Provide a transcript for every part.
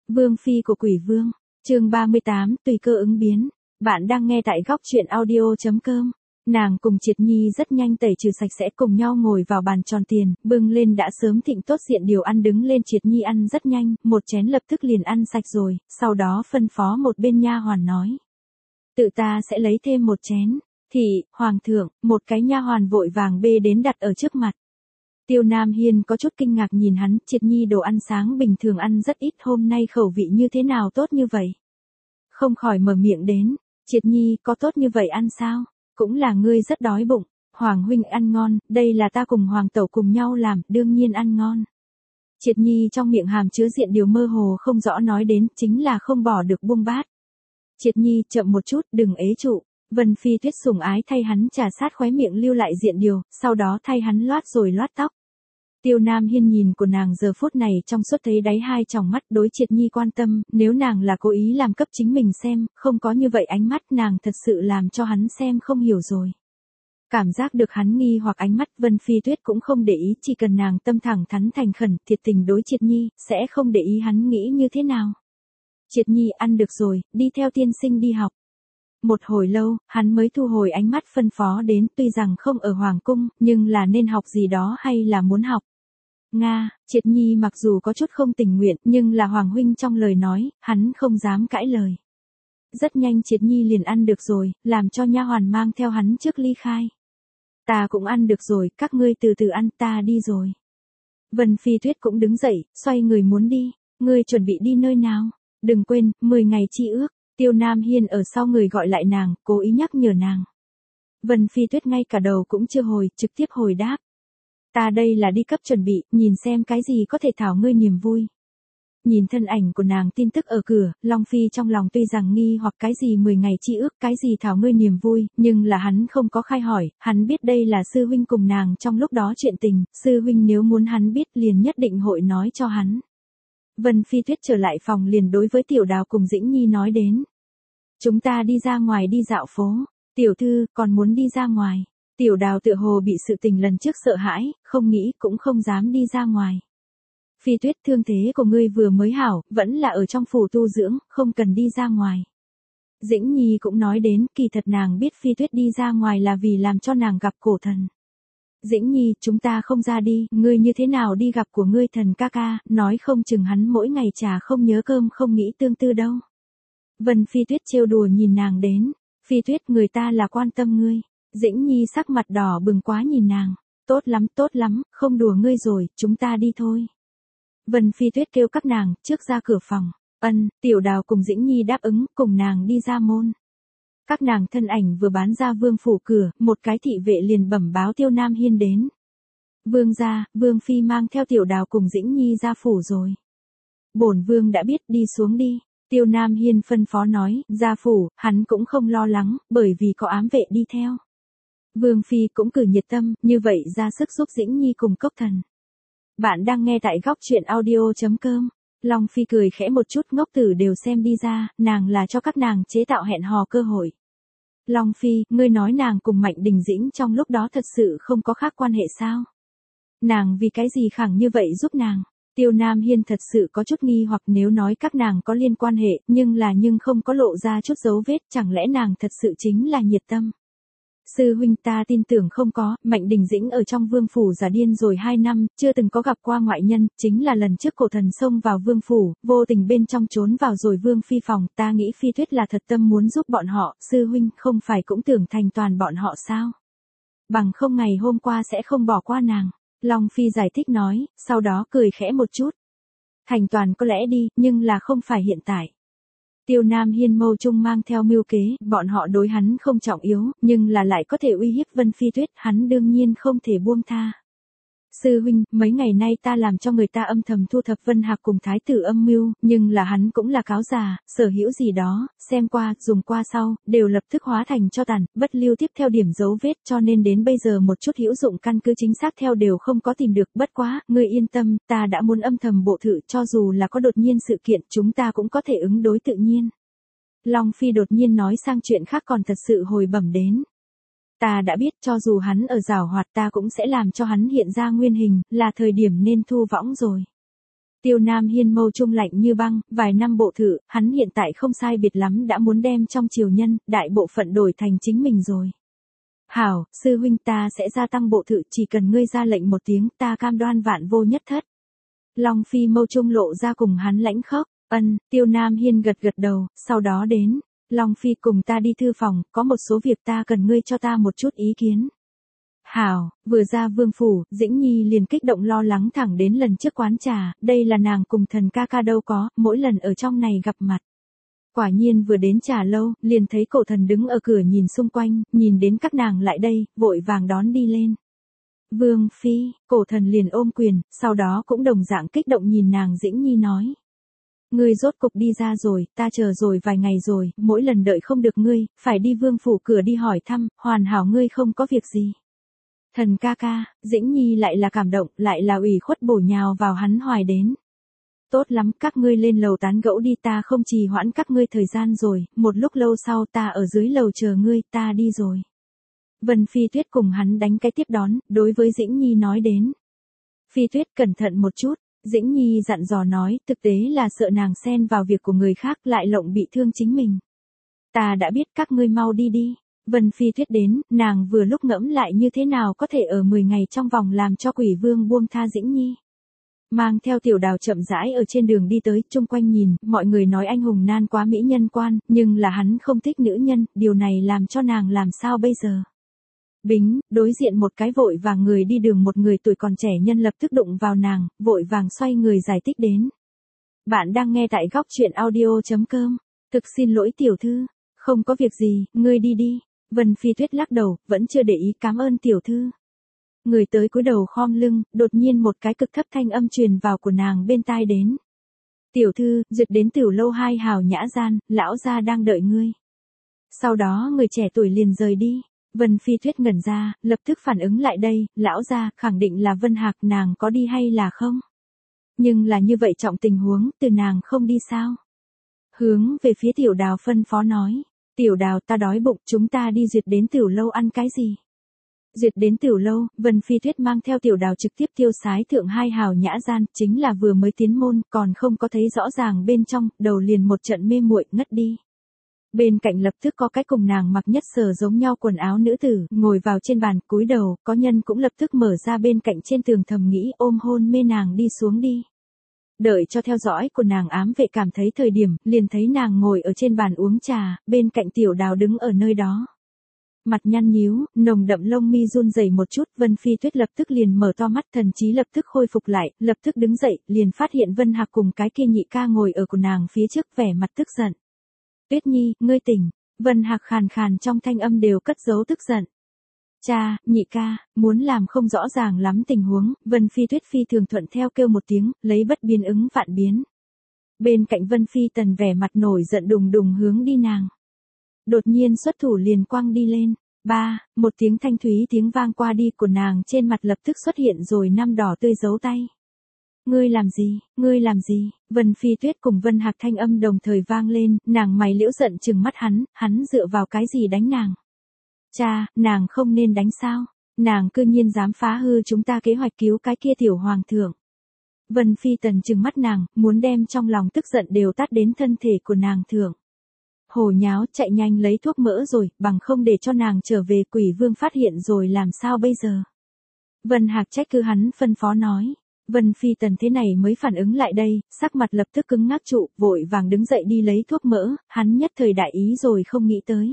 Vương phi của quỷ vương, chương 38, tùy cơ ứng biến. Bạn đang nghe tại góc truyện audio.com. Nàng cùng Triệt Nhi rất nhanh tẩy trừ sạch sẽ, cùng nhau ngồi vào bàn tròn tiền, bưng lên đã sớm thịnh tốt diện điều ăn, đứng lên. Triệt Nhi ăn rất nhanh, một chén lập tức liền ăn sạch rồi, sau đó phân phó một bên nha hoàn nói: tự ta sẽ lấy thêm một chén. Thì, hoàng thượng, một cái nha hoàn vội vàng bê đến đặt ở trước mặt. Tiêu Nam Hiên có chút kinh ngạc nhìn hắn, Triệt Nhi đồ ăn sáng bình thường ăn rất ít, hôm nay khẩu vị như thế nào tốt như vậy? Không khỏi mở miệng đến: Triệt Nhi, có tốt như vậy ăn sao? Cũng là ngươi rất đói bụng. Hoàng huynh ăn ngon, đây là ta cùng hoàng tẩu cùng nhau làm, đương nhiên ăn ngon. Triệt Nhi trong miệng hàm chứa diện điều mơ hồ không rõ nói đến, chính là không bỏ được buông bát. Triệt Nhi, chậm một chút, đừng ế trụ. Vân Phi Tuyết sủng ái thay hắn trà sát khóe miệng lưu lại diện điều, sau đó thay hắn loát rồi loát tóc. Tiêu Nam Hiên nhìn của nàng giờ phút này trong suốt thấy đáy hai tròng mắt, đối Triệt Nhi quan tâm, nếu nàng là cố ý làm cấp chính mình xem, không có như vậy ánh mắt, nàng thật sự làm cho hắn xem không hiểu rồi. Cảm giác được hắn nghi hoặc ánh mắt, Vân Phi Tuyết cũng không để ý, chỉ cần nàng tâm thẳng thắn thành khẩn, thiệt tình đối Triệt Nhi, sẽ không để ý hắn nghĩ như thế nào. Triệt Nhi ăn được rồi, đi theo tiên sinh đi học. Một hồi lâu, hắn mới thu hồi ánh mắt, phân phó đến, tuy rằng không ở hoàng cung, nhưng là nên học gì đó hay là muốn học. Nga, Triệt Nhi mặc dù có chút không tình nguyện, nhưng là hoàng huynh trong lời nói, hắn không dám cãi lời. Rất nhanh Triệt Nhi liền ăn được rồi, làm cho nha hoàn mang theo hắn trước ly khai. Ta cũng ăn được rồi, các ngươi từ từ ăn, ta đi rồi. Vân Phi Tuyết cũng đứng dậy, xoay người muốn đi. Ngươi chuẩn bị đi nơi nào? Đừng quên, 10 ngày chi ước. Tiêu Nam Hiên ở sau người gọi lại nàng, cố ý nhắc nhở nàng. Vân Phi Tuyết ngay cả đầu cũng chưa hồi, trực tiếp hồi đáp: ta đây là đi cấp chuẩn bị, nhìn xem cái gì có thể thảo ngươi niềm vui. Nhìn thân ảnh của nàng tin tức ở cửa, Long Phi trong lòng tuy rằng nghi hoặc cái gì 10 ngày chi ước, cái gì thảo ngươi niềm vui, nhưng là hắn không có khai hỏi, hắn biết đây là sư huynh cùng nàng trong lúc đó chuyện tình, sư huynh nếu muốn hắn biết liền nhất định hội nói cho hắn. Vân Phi Tuyết trở lại phòng liền đối với Tiểu Đào cùng Dĩnh Nhi nói đến: chúng ta đi ra ngoài đi dạo phố. Tiểu thư, còn muốn đi ra ngoài. Tiểu Đào tựa hồ bị sự tình lần trước sợ hãi, không nghĩ cũng không dám đi ra ngoài. Phi Tuyết, thương thế của ngươi vừa mới hảo, vẫn là ở trong phủ tu dưỡng, không cần đi ra ngoài. Dĩnh Nhi cũng nói đến, kỳ thật nàng biết Phi Tuyết đi ra ngoài là vì làm cho nàng gặp cổ thần. Dĩnh Nhi, chúng ta không ra đi, ngươi như thế nào đi gặp của ngươi thần ca ca, nói không chừng hắn mỗi ngày trà không nhớ cơm không nghĩ tương tư đâu. Vân Phi Tuyết trêu đùa nhìn nàng đến: Phi Tuyết, người ta là quan tâm ngươi. Dĩnh Nhi sắc mặt đỏ bừng quá nhìn nàng: tốt lắm, không đùa ngươi rồi, chúng ta đi thôi. Vân Phi Tuyết kêu các nàng, trước ra cửa phòng. Tiểu Đào cùng Dĩnh Nhi đáp ứng, cùng nàng đi ra môn. Các nàng thân ảnh vừa bán ra vương phủ cửa, một cái thị vệ liền bẩm báo Tiêu Nam Hiên đến: vương gia, vương phi mang theo Tiểu Đào cùng Dĩnh Nhi ra phủ rồi. Bổn vương đã biết, đi xuống đi. Tiêu Nam Hiên phân phó nói, ra phủ, hắn cũng không lo lắng, bởi vì có ám vệ đi theo. Vương phi cũng cử nhiệt tâm, như vậy ra sức giúp Dĩnh Nhi cùng cốc thần. Bạn đang nghe tại góc truyện audio.com. Long Phi cười khẽ một chút, ngốc tử đều xem đi ra, nàng là cho các nàng chế tạo hẹn hò cơ hội. Long Phi, ngươi nói nàng cùng Mạnh Đình Dĩnh trong lúc đó thật sự không có khác quan hệ sao? Nàng vì cái gì khẳng như vậy giúp nàng? Tiêu Nam Hiên thật sự có chút nghi hoặc, nếu nói các nàng có liên quan hệ, nhưng không có lộ ra chút dấu vết, chẳng lẽ nàng thật sự chính là nhiệt tâm? Sư huynh, ta tin tưởng không có. Mạnh Đình Dĩnh ở trong vương phủ giả điên rồi 2 năm, chưa từng có gặp qua ngoại nhân, chính là lần trước cổ thần xông vào vương phủ, vô tình bên trong trốn vào rồi vương phi phòng, ta nghĩ Phi Tuyết là thật tâm muốn giúp bọn họ, sư huynh không phải cũng tưởng thành toàn bọn họ sao? Bằng không ngày hôm qua sẽ không bỏ qua nàng. Long Phi giải thích nói, sau đó cười khẽ một chút. Thành toàn có lẽ đi, nhưng là không phải hiện tại. Tiêu Nam Hiên mâu trung mang theo mưu kế, bọn họ đối hắn không trọng yếu, nhưng là lại có thể uy hiếp Vân Phi Tuyết, hắn đương nhiên không thể buông tha. Sư huynh, mấy ngày nay ta làm cho người ta âm thầm thu thập Vân Hạc cùng thái tử âm mưu, nhưng là hắn cũng là cáo già, sở hữu gì đó, xem qua, dùng qua sau, đều lập tức hóa thành cho tàn, bất lưu tiếp theo điểm dấu vết, cho nên đến bây giờ một chút hữu dụng căn cứ chính xác theo đều không có tìm được. Bất quá, ngươi yên tâm, ta đã muốn âm thầm bộ thự, cho dù là có đột nhiên sự kiện, chúng ta cũng có thể ứng đối tự nhiên. Long Phi đột nhiên nói sang chuyện khác, còn thật sự hồi bẩm đến: ta đã biết, cho dù hắn ở giảo hoạt, ta cũng sẽ làm cho hắn hiện ra nguyên hình, là thời điểm nên thu võng rồi. Tiêu Nam Hiên mâu trung lạnh như băng, vài năm bộ thự, hắn hiện tại không sai biệt lắm đã muốn đem trong triều nhân, đại bộ phận đổi thành chính mình rồi. Hảo, sư huynh ta sẽ gia tăng bộ thự, chỉ cần ngươi ra lệnh một tiếng ta cam đoan vạn vô nhất thất. Long Phi mâu trung lộ ra cùng hắn lãnh khốc, Tiêu Nam Hiên gật gật đầu, sau đó đến. Long Phi cùng ta đi thư phòng, có một số việc ta cần ngươi cho ta một chút ý kiến. Hảo, vừa ra vương phủ, Dĩnh Nhi liền kích động lo lắng thẳng đến lần trước quán trà, đây là nàng cùng thần ca ca đâu có, mỗi lần ở trong này gặp mặt. Quả nhiên vừa đến trà lâu, liền thấy cổ thần đứng ở cửa nhìn xung quanh, nhìn đến các nàng lại đây, vội vàng đón đi lên. Vương Phi, cổ thần liền ôm quyền, sau đó cũng đồng dạng kích động nhìn nàng Dĩnh Nhi nói. Ngươi rốt cục đi ra rồi, ta chờ rồi vài ngày rồi, mỗi lần đợi không được ngươi, phải đi vương phủ cửa đi hỏi thăm, hoàn hảo ngươi không có việc gì. Thần ca ca, Dĩnh Nhi lại là cảm động, lại là ủy khuất bổ nhào vào hắn hoài đến. Tốt lắm, các ngươi lên lầu tán gẫu đi, ta không trì hoãn các ngươi thời gian rồi, một lúc lâu sau ta ở dưới lầu chờ ngươi, ta đi rồi. Vân Phi Tuyết cùng hắn đánh cái tiếp đón, đối với Dĩnh Nhi nói đến. Phi Tuyết cẩn thận một chút, Dĩnh Nhi dặn dò nói, thực tế là sợ nàng xen vào việc của người khác lại lộng bị thương chính mình. Ta đã biết, các ngươi mau đi đi. Vân Phi Tuyết đến, nàng vừa lúc ngẫm lại như thế nào có thể ở 10 ngày trong vòng làm cho Quỷ Vương buông tha Dĩnh Nhi. Mang theo Tiểu Đào chậm rãi ở trên đường đi tới, chung quanh nhìn, mọi người nói anh hùng nan quá mỹ nhân quan, nhưng là hắn không thích nữ nhân, điều này làm cho nàng làm sao bây giờ. Bính, đối diện một cái vội vàng người đi đường, một người tuổi còn trẻ nhân lập tức đụng vào nàng, vội vàng xoay người giải thích đến. Bạn đang nghe tại góc truyện audio.com. Thực xin lỗi tiểu thư, không có việc gì, ngươi đi đi. Vân Phi Tuyết lắc đầu, vẫn chưa để ý, cảm ơn tiểu thư. Người tới cúi đầu khom lưng, đột nhiên một cái cực thấp thanh âm truyền vào của nàng bên tai đến. Tiểu thư, duyệt đến Tiểu lâu 2 hào nhã gian, lão gia đang đợi ngươi. Sau đó người trẻ tuổi liền rời đi. Vân Phi Tuyết ngẩn ra, lập tức phản ứng lại đây, lão gia, khẳng định là Vân Hạc, nàng có đi hay là không? Nhưng là như vậy trọng tình huống, từ nàng không đi sao? Hướng về phía Tiểu Đào phân phó nói, Tiểu Đào ta đói bụng, chúng ta đi duyệt đến Tiểu lâu ăn cái gì? Duyệt đến Tiểu lâu, Vân Phi Tuyết mang theo Tiểu Đào trực tiếp tiêu sái thượng 2 hào nhã gian, chính là vừa mới tiến môn, còn không có thấy rõ ràng bên trong, đầu liền một trận mê muội ngất đi. Bên cạnh lập tức có cái cùng nàng mặc nhất sờ giống nhau quần áo nữ tử, ngồi vào trên bàn, cúi đầu, có nhân cũng lập tức mở ra bên cạnh trên tường thầm nghĩ ôm hôn mê nàng đi xuống đi. Đợi cho theo dõi của nàng ám vệ cảm thấy thời điểm, liền thấy nàng ngồi ở trên bàn uống trà, bên cạnh Tiểu Đào đứng ở nơi đó. Mặt nhăn nhíu, nồng đậm lông mi run rẩy một chút, Vân Phi Tuyết lập tức liền mở to mắt, thần trí lập tức khôi phục lại, lập tức đứng dậy, liền phát hiện Vân Hạc cùng cái kia nhị ca ngồi ở của nàng phía trước, vẻ mặt tức giận. Tuyết Nhi, ngươi tỉnh. Vân Hạc khàn khàn trong thanh âm đều cất giấu tức giận. Cha, nhị ca, muốn làm không rõ ràng lắm tình huống, Vân Phi Tuyết phi thường thuận theo kêu một tiếng, lấy bất biến ứng vạn biến. Bên cạnh Vân Phi Tần vẻ mặt nổi giận đùng đùng hướng đi nàng. Đột nhiên xuất thủ liền quăng đi lên. Một tiếng thanh thúy tiếng vang qua đi của nàng trên mặt lập tức xuất hiện rồi 5 đỏ tươi dấu tay. Ngươi làm gì, Vân Phi Tuyết cùng Vân Hạc thanh âm đồng thời vang lên, nàng mày liễu giận trừng mắt hắn dựa vào cái gì đánh nàng. Cha, nàng không nên đánh sao, nàng cư nhiên dám phá hư chúng ta kế hoạch cứu cái kia tiểu hoàng thượng. Vân Phi Tần trừng mắt nàng, muốn đem trong lòng tức giận đều tát đến thân thể của nàng thượng. Hồ nháo, chạy nhanh lấy thuốc mỡ rồi, bằng không để cho nàng trở về Quỷ Vương phát hiện rồi làm sao bây giờ. Vân Hạc trách cứ hắn phân phó nói. Vân Phi Tần thế này mới phản ứng lại đây, sắc mặt lập tức cứng ngắc trụ, vội vàng đứng dậy đi lấy thuốc mỡ, hắn nhất thời đại ý rồi không nghĩ tới.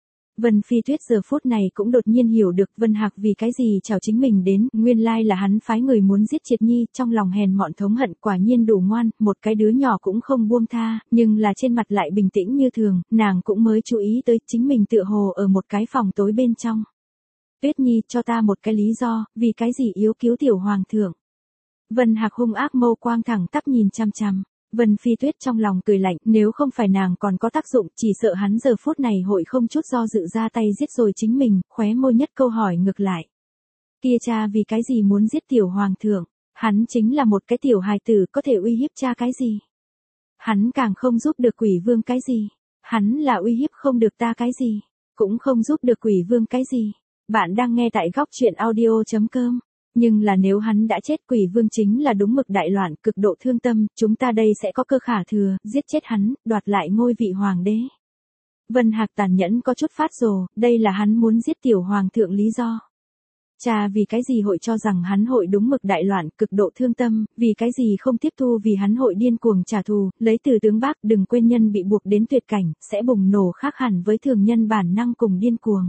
Vân Phi Tuyết giờ phút này cũng đột nhiên hiểu được Vân Hạc vì cái gì chào chính mình đến, nguyên lai là hắn phái người muốn giết Triệt Nhi, trong lòng hèn mọn thống hận, quả nhiên đủ ngoan, một cái đứa nhỏ cũng không buông tha, nhưng là trên mặt lại bình tĩnh như thường, nàng cũng mới chú ý tới chính mình tựa hồ ở một cái phòng tối bên trong. Tuyết Nhi, cho ta một cái lý do, vì cái gì yếu cứu tiểu hoàng thượng. Vân Hạc hung ác mâu quang thẳng tắp nhìn chăm chăm. Vân Phi Tuyết trong lòng cười lạnh, nếu không phải nàng còn có tác dụng, chỉ sợ hắn giờ phút này hội không chút do dự ra tay giết rồi chính mình, khóe môi nhất câu hỏi ngược lại. Kia cha vì cái gì muốn giết tiểu hoàng thượng, hắn chính là một cái tiểu hài tử có thể uy hiếp cha cái gì. Hắn càng không giúp được Quỷ Vương cái gì, hắn là uy hiếp không được ta cái gì, cũng không giúp được Quỷ Vương cái gì. Bạn đang nghe tại góc truyện audio.com. Nhưng là nếu hắn đã chết, Quỷ Vương chính là đúng mực đại loạn, cực độ thương tâm, chúng ta đây sẽ có cơ khả thừa, giết chết hắn, đoạt lại ngôi vị hoàng đế. Vân Hạc tàn nhẫn có chút phát rồ, đây là hắn muốn giết tiểu hoàng thượng lý do. Cha vì cái gì hội cho rằng hắn hội đúng mực đại loạn, cực độ thương tâm, vì cái gì không tiếp thu vì hắn hội điên cuồng trả thù, lấy từ tướng Bác, đừng quên nhân bị buộc đến tuyệt cảnh, sẽ bùng nổ khác hẳn với thường nhân bản năng cùng điên cuồng.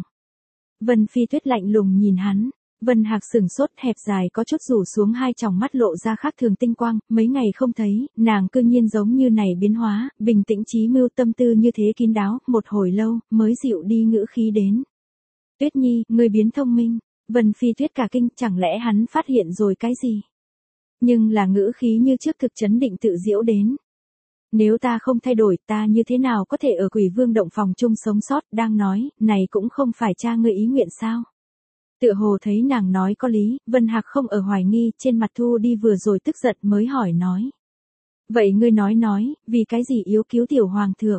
Vân Phi Tuyết lạnh lùng nhìn hắn, Vân Hạc sừng sốt hẹp dài có chút rủ xuống hai tròng mắt lộ ra khác thường tinh quang, mấy ngày không thấy, nàng cư nhiên giống như này biến hóa, bình tĩnh trí mưu tâm tư như thế kín đáo, một hồi lâu, mới dịu đi ngữ khí đến. Tuyết Nhi, ngươi biến thông minh. Vân Phi Tuyết cả kinh, chẳng lẽ hắn phát hiện rồi cái gì? Nhưng là ngữ khí như trước thực chấn định tự diễu đến. Nếu ta không thay đổi, ta như thế nào có thể ở Quỷ Vương động phòng chung sống sót, đang nói, này cũng không phải cha ngươi ý nguyện sao? Tựa hồ thấy nàng nói có lý, Vân Hạc không ở hoài nghi, trên mặt thu đi vừa rồi tức giận mới hỏi nói. Vậy ngươi nói, vì cái gì yếu cứu tiểu hoàng thượng?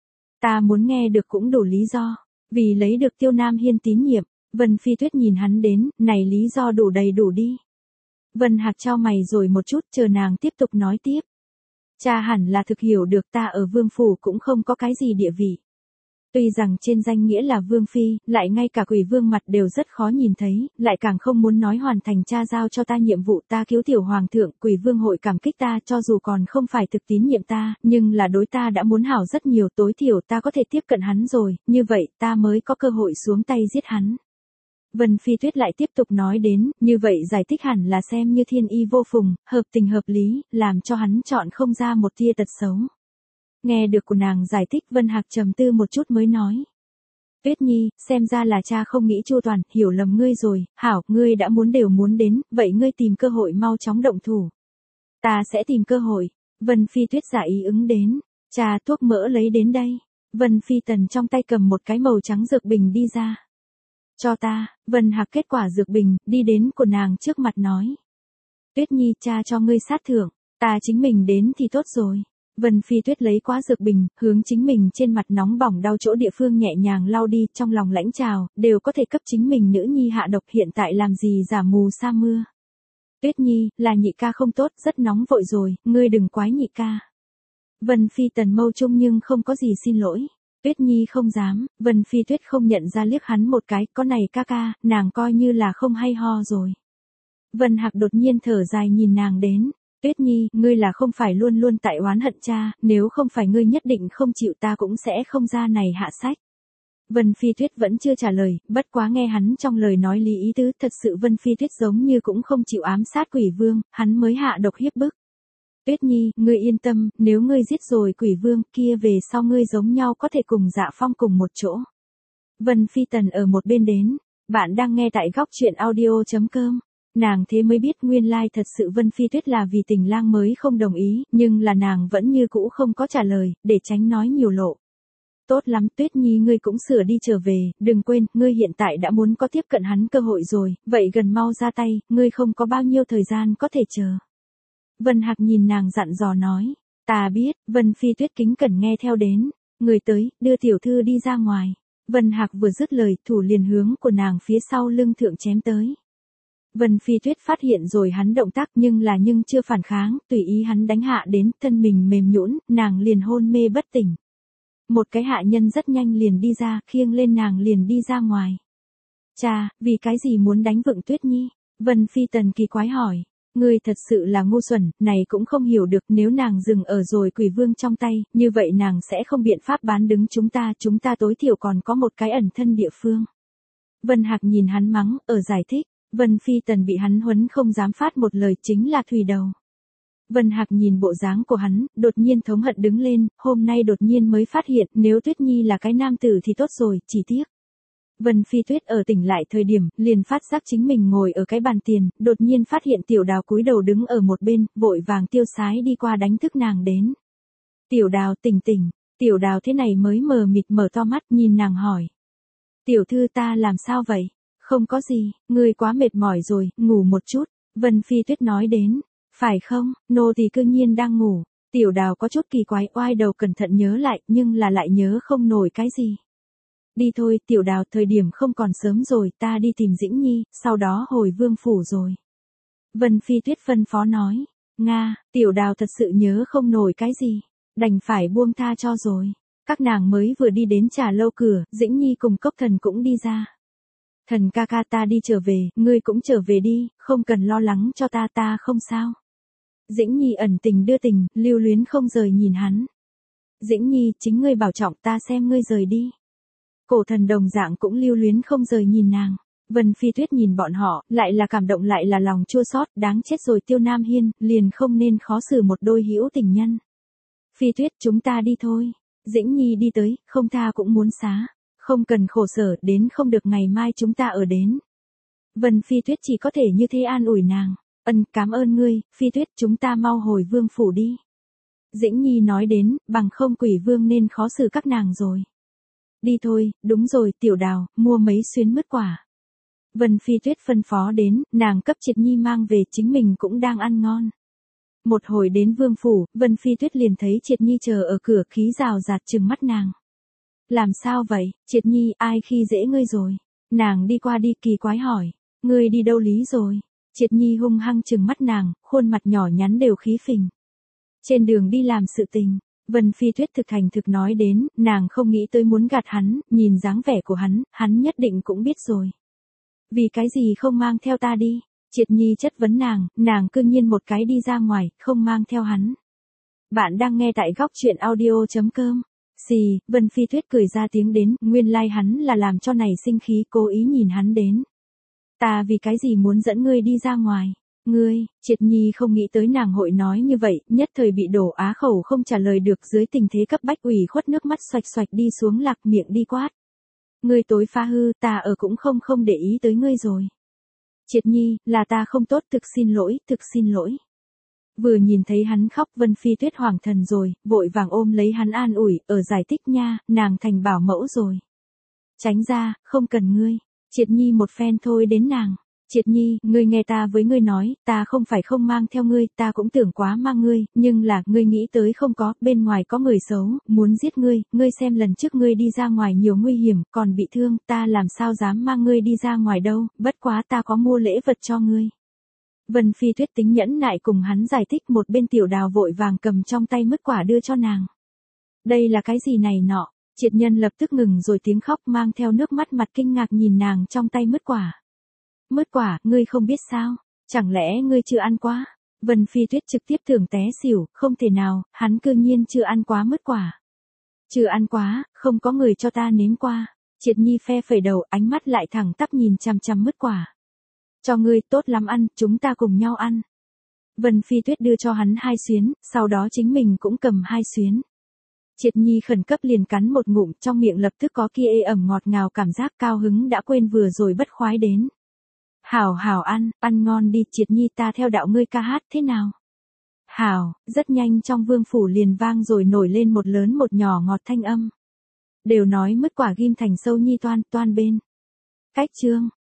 Ta muốn nghe được cũng đủ lý do, vì lấy được Tiêu Nam Hiên tín nhiệm. Vân Phi Tuyết nhìn hắn đến, này lý do đủ đầy đủ đi. Vân Hạc chau mày rồi một chút, chờ nàng tiếp tục nói tiếp. Cha hẳn là thực hiểu được ta ở vương phủ cũng không có cái gì địa vị. Tuy rằng trên danh nghĩa là vương phi, lại ngay cả Quỷ Vương mặt đều rất khó nhìn thấy, lại càng không muốn nói hoàn thành cha giao cho ta nhiệm vụ, ta cứu tiểu hoàng thượng, Quỷ Vương hội cảm kích ta cho dù còn không phải thực tín nhiệm ta, nhưng là đối ta đã muốn hảo rất nhiều, tối thiểu ta có thể tiếp cận hắn rồi, như vậy ta mới có cơ hội xuống tay giết hắn. Vân Phi Tuyết lại tiếp tục nói đến, như vậy giải thích hẳn là xem như thiên y vô phùng, hợp tình hợp lý, làm cho hắn chọn không ra một tia tật xấu. Nghe được của nàng giải thích, Vân Hạc trầm tư một chút mới nói. Tuyết Nhi, xem ra là cha không nghĩ chu toàn, hiểu lầm ngươi rồi, hảo, ngươi đã muốn đều muốn đến, vậy ngươi tìm cơ hội mau chóng động thủ. Ta sẽ tìm cơ hội. Vân Phi Tuyết giả ý ứng đến, cha thuốc mỡ lấy đến đây. Vân Phi Tần trong tay cầm một cái màu trắng dược bình đi ra. Cho ta, Vân Hạc kết quả dược bình, đi đến của nàng trước mặt nói. Tuyết Nhi, cha cho ngươi sát thưởng, ta chính mình đến thì tốt rồi. Vân Phi Tuyết lấy quá dược bình, hướng chính mình trên mặt nóng bỏng đau chỗ địa phương nhẹ nhàng lau đi, trong lòng lãnh trào, đều có thể cấp chính mình nữ nhi hạ độc, hiện tại làm gì giả mù sa mưa. Tuyết Nhi, là nhị ca không tốt, rất nóng vội rồi, ngươi đừng quái nhị ca. Vân Phi Tần mâu trung nhưng không có gì xin lỗi. Tuyết Nhi không dám, Vân Phi Tuyết không nhận ra liếc hắn một cái, có này ca ca, nàng coi như là không hay ho rồi. Vân Hạc đột nhiên thở dài nhìn nàng đến. Tuyết Nhi, ngươi là không phải luôn luôn tại oán hận cha, nếu không phải ngươi nhất định không chịu ta cũng sẽ không ra này hạ sách. Vân Phi Tuyết vẫn chưa trả lời, bất quá nghe hắn trong lời nói lý ý tứ, thật sự Vân Phi Tuyết giống như cũng không chịu ám sát Quỷ Vương, hắn mới hạ độc hiếp bức. Tuyết Nhi, ngươi yên tâm, nếu ngươi giết rồi Quỷ Vương kia về sau ngươi giống nhau có thể cùng Dạ Phong cùng một chỗ. Vân Phi Tần ở một bên đến, bạn đang nghe tại góc truyện audio.com. Nàng thế mới biết nguyên lai thật sự Vân Phi Tuyết là vì Tình Lang mới không đồng ý, nhưng là nàng vẫn như cũ không có trả lời, để tránh nói nhiều lộ. Tốt lắm Tuyết Nhi, ngươi cũng sửa đi trở về, đừng quên, ngươi hiện tại đã muốn có tiếp cận hắn cơ hội rồi, vậy gần mau ra tay, ngươi không có bao nhiêu thời gian có thể chờ. Vân Hạc nhìn nàng dặn dò nói, ta biết. Vân Phi Tuyết kính cẩn nghe theo đến, người tới, đưa tiểu thư đi ra ngoài. Vân Hạc vừa dứt lời, thủ liền hướng của nàng phía sau lưng thượng chém tới. Vân Phi Tuyết phát hiện rồi hắn động tác nhưng chưa phản kháng, tùy ý hắn đánh hạ đến, thân mình mềm nhũn, nàng liền hôn mê bất tỉnh. Một cái hạ nhân rất nhanh liền đi ra, khiêng lên nàng liền đi ra ngoài. Cha, vì cái gì muốn đánh vựng Tuyết Nhi? Vân Phi Tần kỳ quái hỏi. Ngươi thật sự là ngu xuẩn, này cũng không hiểu được, nếu nàng dừng ở rồi Quỷ Vương trong tay, như vậy nàng sẽ không biện pháp bán đứng chúng ta tối thiểu còn có một cái ẩn thân địa phương. Vân Hạc nhìn hắn mắng, ở giải thích. Vân Phi Tần bị hắn huấn không dám phát một lời, chính là thùy đầu. Vân Hạc nhìn bộ dáng của hắn, đột nhiên thống hận đứng lên, hôm nay đột nhiên mới phát hiện, nếu Tuyết Nhi là cái nam tử thì tốt rồi, chỉ tiếc. Vân Phi Tuyết ở tỉnh lại thời điểm, liền phát giác chính mình ngồi ở cái bàn tiền, đột nhiên phát hiện Tiểu Đào cúi đầu đứng ở một bên, vội vàng tiêu sái đi qua đánh thức nàng đến. Tiểu Đào, tỉnh tỉnh. Tiểu Đào thế này mới mờ mịt mở to mắt, nhìn nàng hỏi. Tiểu thư, ta làm sao vậy? Không có gì, ngươi quá mệt mỏi rồi, ngủ một chút. Vân Phi Tuyết nói đến. Phải không, nô tỳ cư nhiên đang ngủ. Tiểu Đào có chút kỳ quái, oai đầu cẩn thận nhớ lại, nhưng là lại nhớ không nổi cái gì. Đi thôi, Tiểu Đào, thời điểm không còn sớm rồi, ta đi tìm Dĩnh Nhi, sau đó hồi vương phủ rồi. Vân Phi Tuyết phân phó nói. Nga, Tiểu Đào thật sự nhớ không nổi cái gì. Đành phải buông tha cho rồi. Các nàng mới vừa đi đến trà lâu cửa, Dĩnh Nhi cùng Cốc Thần cũng đi ra. Thần ca ca ta đi trở về, ngươi cũng trở về đi, không cần lo lắng cho ta không sao. Dĩnh Nhi ẩn tình đưa tình, lưu luyến không rời nhìn hắn. Dĩnh Nhi, chính ngươi bảo trọng, ta xem ngươi rời đi. Cổ Thần đồng dạng cũng lưu luyến không rời nhìn nàng. Vân Phi Tuyết nhìn bọn họ, lại là cảm động lại là lòng chua xót, đáng chết rồi Tiêu Nam Hiên, liền không nên khó xử một đôi hữu tình nhân. Phi Tuyết, chúng ta đi thôi. Dĩnh Nhi đi tới, không tha cũng muốn xá. Không cần khổ sở, đến không được ngày mai chúng ta ở đến. Vân Phi Tuyết chỉ có thể như thế an ủi nàng. Cảm ơn ngươi, Phi Tuyết, chúng ta mau hồi vương phủ đi. Dĩnh Nhi nói đến, bằng không Quỷ Vương nên khó xử các nàng rồi. Đi thôi, đúng rồi, Tiểu Đào, mua mấy xuyến mứt quả. Vân Phi Tuyết phân phó đến, nàng cấp Triệt Nhi mang về, chính mình cũng đang ăn ngon. Một hồi đến vương phủ, Vân Phi Tuyết liền thấy Triệt Nhi chờ ở cửa, khí rào rạt trừng mắt nàng. Làm sao vậy, Triệt Nhi, ai khi dễ ngươi rồi? Nàng đi qua đi kỳ quái hỏi, ngươi đi đâu lý rồi? Triệt Nhi hung hăng trừng mắt nàng, khuôn mặt nhỏ nhắn đều khí phình. Trên đường đi làm sự tình, Vân Phi Tuyết thực thành thực nói đến, nàng không nghĩ tới muốn gạt hắn, nhìn dáng vẻ của hắn nhất định cũng biết rồi. Vì cái gì không mang theo ta đi? Triệt Nhi chất vấn nàng cương nhiên một cái đi ra ngoài, không mang theo hắn. Bạn đang nghe tại góc truyện audio.com. Xì, Vân Phi Tuyết cười ra tiếng đến, nguyên lai hắn là làm cho này sinh khí, cố ý nhìn hắn đến. Ta vì cái gì muốn dẫn ngươi đi ra ngoài? Ngươi, Triệt Nhi không nghĩ tới nàng hội nói như vậy, nhất thời bị đổ á khẩu không trả lời được, dưới tình thế cấp bách ủy khuất nước mắt xoạch xoạch đi xuống, lạc miệng đi quát. Ngươi tối phá hư, ta ở cũng không để ý tới ngươi rồi. Triệt Nhi, là ta không tốt, thực xin lỗi. Vừa nhìn thấy hắn khóc, Vân Phi Tuyết hoảng thần rồi, vội vàng ôm lấy hắn an ủi, ở giải thích nha, nàng thành bảo mẫu rồi. Tránh ra, không cần ngươi. Triệt Nhi một phen thôi đến nàng. Triệt Nhi, ngươi nghe ta với ngươi nói, ta không phải không mang theo ngươi, ta cũng tưởng quá mang ngươi, nhưng là, ngươi nghĩ tới không có, bên ngoài có người xấu, muốn giết ngươi xem lần trước ngươi đi ra ngoài nhiều nguy hiểm, còn bị thương, ta làm sao dám mang ngươi đi ra ngoài đâu, bất quá ta có mua lễ vật cho ngươi. Vân Phi Tuyết tính nhẫn nại cùng hắn giải thích, một bên Tiểu Đào vội vàng cầm trong tay mứt quả đưa cho nàng. Đây là cái gì này nọ? Triệt Nhân lập tức ngừng rồi tiếng khóc, mang theo nước mắt, mặt kinh ngạc nhìn nàng trong tay mứt quả. Mứt quả, ngươi không biết sao? Chẳng lẽ ngươi chưa ăn quá? Vân Phi Tuyết trực tiếp tưởng té xỉu, không thể nào, hắn cư nhiên chưa ăn quá mứt quả. Chưa ăn quá, không có người cho ta nếm qua. Triệt Nhi phe phẩy đầu, ánh mắt lại thẳng tắp nhìn chằm chằm mứt quả. Cho ngươi, tốt lắm ăn, chúng ta cùng nhau ăn. Vân Phi Tuyết đưa cho hắn 2 xuyến, sau đó chính mình cũng cầm 2 xuyến. Triệt Nhi khẩn cấp liền cắn một ngụm, trong miệng lập tức có kia ê ẩm ngọt ngào cảm giác, cao hứng đã quên vừa rồi bất khoái đến. Hảo ăn ngon đi, Triệt Nhi, ta theo đạo ngươi ca hát thế nào? Hảo, rất nhanh trong vương phủ liền vang rồi nổi lên một lớn một nhỏ ngọt thanh âm. Đều nói mứt quả ghim thành sâu nhi toan bên. Cách chương.